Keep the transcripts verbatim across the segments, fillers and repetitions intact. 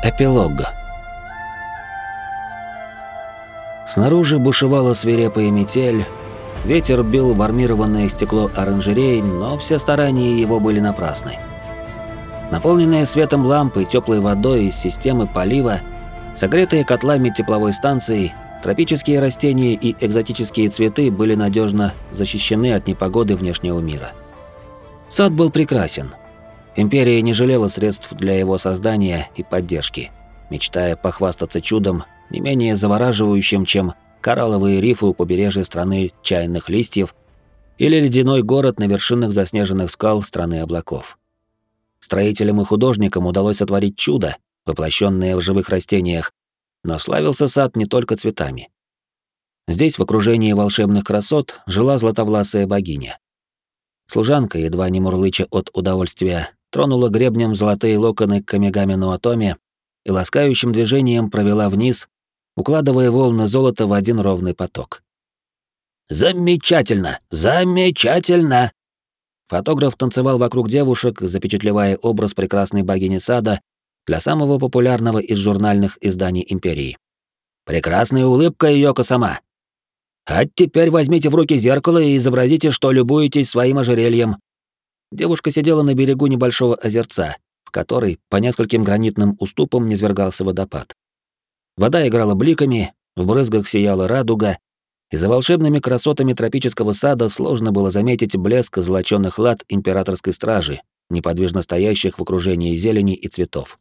Эпилог. Снаружи бушевала свирепая метель, ветер бил в армированное стекло оранжерей, но все старания его были напрасны. Наполненные светом лампы, теплой водой из системы полива, согретые котлами тепловой станции, тропические растения и экзотические цветы были надежно защищены от непогоды внешнего мира. Сад был прекрасен. Империя не жалела средств для его создания и поддержки, мечтая похвастаться чудом, не менее завораживающим, чем коралловые рифы у побережья страны чайных листьев или ледяной город на вершинах заснеженных скал страны облаков. Строителям и художникам удалось сотворить чудо, воплощенное в живых растениях, но славился сад не только цветами. Здесь, в окружении волшебных красот, жила златовласая богиня. Служанка, едва не мурлыча от удовольствия, тронула гребнем золотые локоны Камигами Нуатоми и ласкающим движением провела вниз, укладывая волны золота в один ровный поток. «Замечательно! Замечательно!» Фотограф танцевал вокруг девушек, запечатлевая образ прекрасной богини сада для самого популярного из журнальных изданий Империи. «Прекрасная улыбка Йоко-сама! А теперь возьмите в руки зеркало и изобразите, что любуетесь своим ожерельем». Девушка сидела на берегу небольшого озерца, в который по нескольким гранитным уступам низвергался водопад. Вода играла бликами, в брызгах сияла радуга, и за волшебными красотами тропического сада сложно было заметить блеск золочёных лад императорской стражи, неподвижно стоящих в окружении зелени и цветов.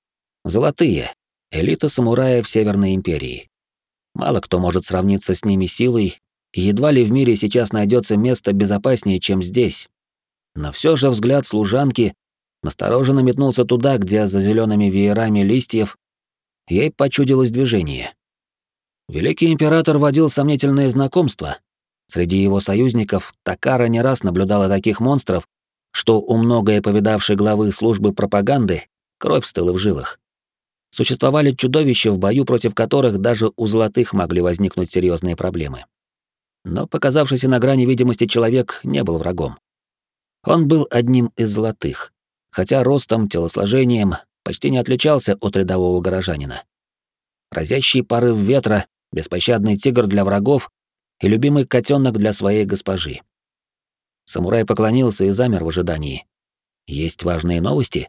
Золотые — элита самураев Северной империи. Мало кто может сравниться с ними силой, и едва ли в мире сейчас найдется место безопаснее, чем здесь. Но все же взгляд служанки настороженно метнулся туда, где за зелеными веерами листьев ей почудилось движение. Великий император водил сомнительные знакомства. Среди его союзников Такара не раз наблюдала таких монстров, что у многое повидавшей главы службы пропаганды кровь стыла в жилах. Существовали чудовища, в бою против которых даже у золотых могли возникнуть серьезные проблемы. Но показавшийся на грани видимости человек не был врагом. Он был одним из золотых, хотя ростом, телосложением почти не отличался от рядового горожанина. Разящий порыв ветра, беспощадный тигр для врагов и любимый котенок для своей госпожи. Самурай поклонился и замер в ожидании. Есть важные новости?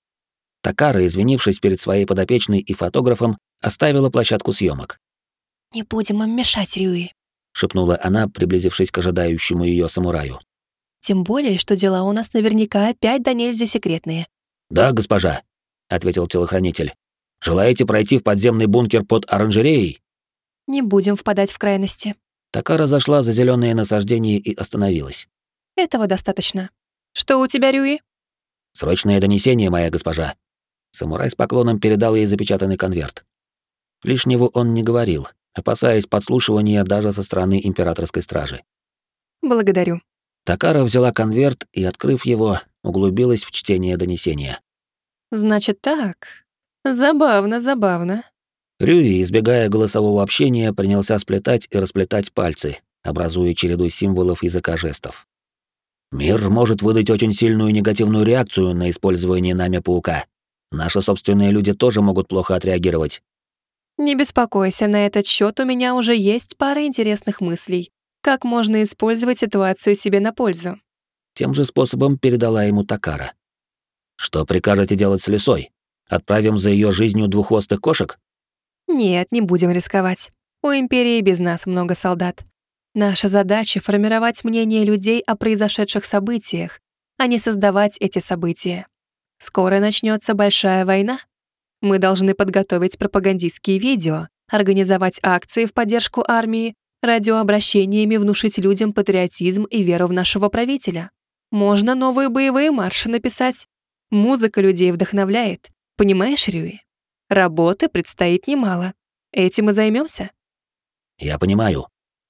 Такара, извинившись перед своей подопечной и фотографом, оставила площадку съемок. «Не будем им мешать, Рюи», — шепнула она, приблизившись к ожидающему ее самураю. «Тем более, что дела у нас наверняка опять да нельзя секретные». «Да, госпожа», — ответил телохранитель. «Желаете пройти в подземный бункер под оранжереей?» «Не будем впадать в крайности». Такара зашла за зеленые насаждения и остановилась. «Этого достаточно. Что у тебя, Рюи?» «Срочное донесение, моя госпожа». Самурай с поклоном передал ей запечатанный конверт. Лишнего он не говорил, опасаясь подслушивания даже со стороны императорской стражи. «Благодарю». Такара взяла конверт и, открыв его, углубилась в чтение донесения. «Значит так. Забавно, забавно». Рюи, избегая голосового общения, принялся сплетать и расплетать пальцы, образуя череду символов языка жестов. «Мир может выдать очень сильную негативную реакцию на использование нами паука. Наши собственные люди тоже могут плохо отреагировать». «Не беспокойся, на этот счет у меня уже есть пара интересных мыслей. Как можно использовать ситуацию себе на пользу?» Тем же способом передала ему Такара. «Что прикажете делать с лисой? Отправим за ее жизнью двуххвостых кошек?» «Нет, не будем рисковать. У Империи без нас много солдат. Наша задача — формировать мнение людей о произошедших событиях, а не создавать эти события. Скоро начнется большая война. Мы должны подготовить пропагандистские видео, организовать акции в поддержку армии, радиообращениями внушить людям патриотизм и веру в нашего правителя. Можно новые боевые марши написать. Музыка людей вдохновляет. Понимаешь, Рюи? Работы предстоит немало. Этим и займемся. «Я понимаю»,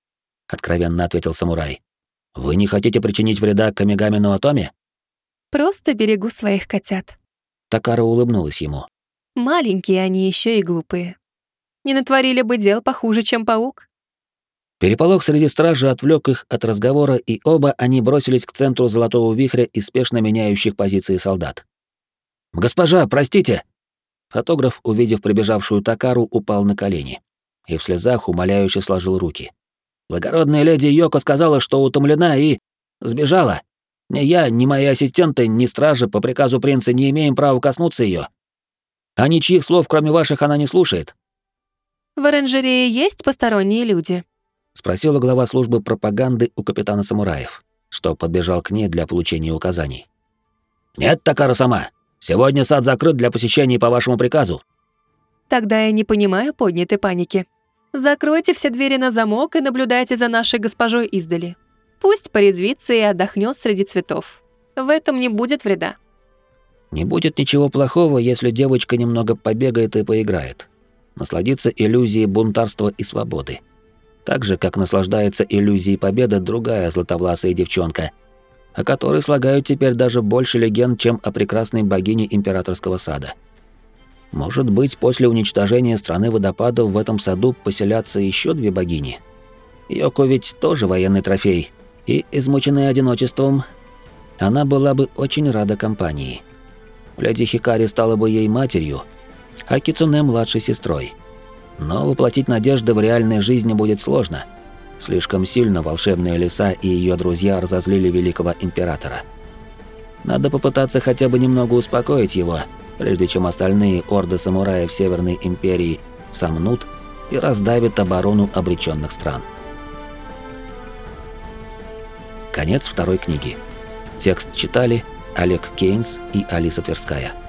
— откровенно ответил самурай. «Вы не хотите причинить вреда Камигами Нуатоми?» Просто берегу своих котят. Такара улыбнулась ему. Маленькие они еще и глупые. Не натворили бы дел похуже, чем паук. Переполох среди стражи отвлек их от разговора, и оба они бросились к центру золотого вихря и спешно меняющих позиции солдат. «Госпожа, простите!» Фотограф, увидев прибежавшую Такару, упал на колени и в слезах умоляюще сложил руки. «Благородная леди Йоко сказала, что утомлена и... сбежала. Ни я, ни мои ассистенты, ни стражи по приказу принца не имеем права коснуться ее. А ничьих слов, кроме ваших, она не слушает». «В оранжерее есть посторонние люди?» — спросила глава службы пропаганды у капитана самураев, что подбежал к ней для получения указаний. «Нет, Такара сама. Сегодня сад закрыт для посещений по вашему приказу». «Тогда я не понимаю поднятой паники. Закройте все двери на замок и наблюдайте за нашей госпожой издали. Пусть порезвится и отдохнет среди цветов. В этом не будет вреда». Не будет ничего плохого, если девочка немного побегает и поиграет. Насладится иллюзией бунтарства и свободы. Так же, как наслаждается иллюзией победы другая златовласая девчонка, о которой слагают теперь даже больше легенд, чем о прекрасной богине императорского сада. Может быть, после уничтожения страны водопадов в этом саду поселятся еще две богини? Йоко ведь тоже военный трофей, и, измученная одиночеством, она была бы очень рада компании. Леди Хикари стала бы ей матерью, а Кицуне — младшей сестрой. Но воплотить надежды в реальной жизни будет сложно. Слишком сильно волшебные леса и ее друзья разозлили великого императора. Надо попытаться хотя бы немного успокоить его, прежде чем остальные орды самураев Северной империи сомнут и раздавят оборону обреченных стран. Конец второй книги. Текст читали Олег Кейнс и Алиса Тверская.